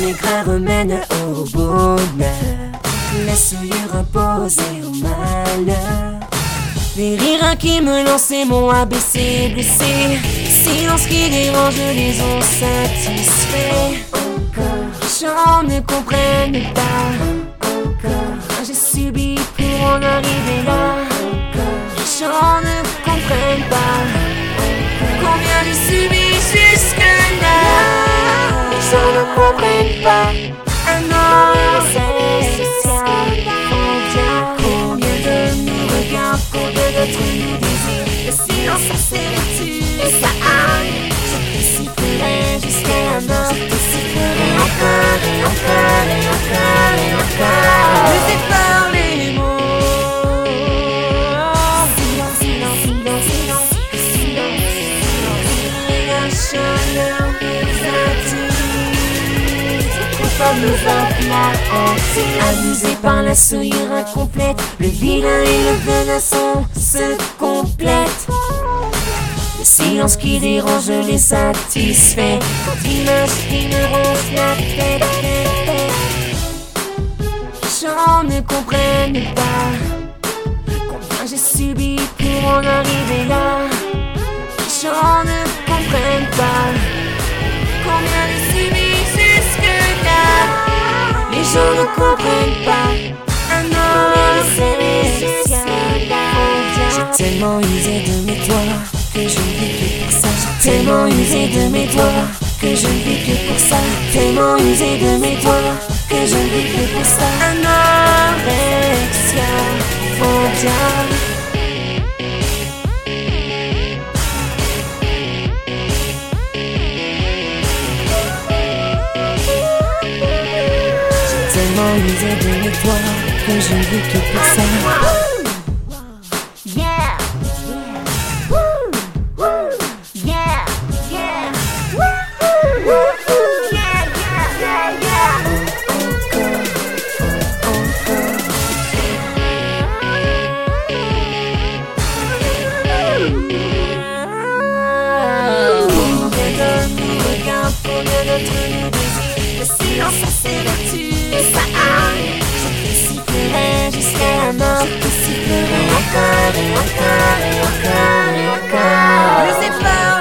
l'aigreur mène au bonheur, la souillure imposée au malheur. Les rires qui me lançaient m'ont abaissé, blessé. Silence qui dérange les ont satisfaits. Les gens ne comprennent pas. J'ai subi pour en arriver là. Les gens ne comprennent pas combien j'ai subi jusque-là. Les gens ne comprennent pas. Un homme, c'est social. Combien de nous regardent, combien d'autres nous désirent. Le silence, ça s'évertue et ça arme. Je te sifflerai jusqu'à la mort. Je te sifflerai encore et encore et encore et encore. Je sais par les mots. Silence, silence, silence, silence, silence, silence. La chaleur nous attire. Comme nous aplatir. Amusé par la souillure incomplète, le vilain et le menaçant se complètent. Le silence qui dérange les satisfait. L'image qui me ronge la tête. Les gens ne comprennent pas combien j'ai subi pour en arriver là. Les gens ne comprennent pas combien j'ai subi jusque-là. Les gens ne comprennent pas. Un homme, c'est social. J'ai tellement usé de mes doigts que je ne vis que pour ça. J'ai tellement usé de mes doigts que je ne vis que pour ça. Tellement usé de mes doigts que je ne vis que pour ça. Anorexia mondiale. J'ai tellement usé de mes doigts que je ne vis que pour ça. Yeah. Le silence, ça s'évertue et ça arme. Je te sifflerai jusqu'à la mort. Je te sifflerai encore et encore et encore et encore. Je sais pas.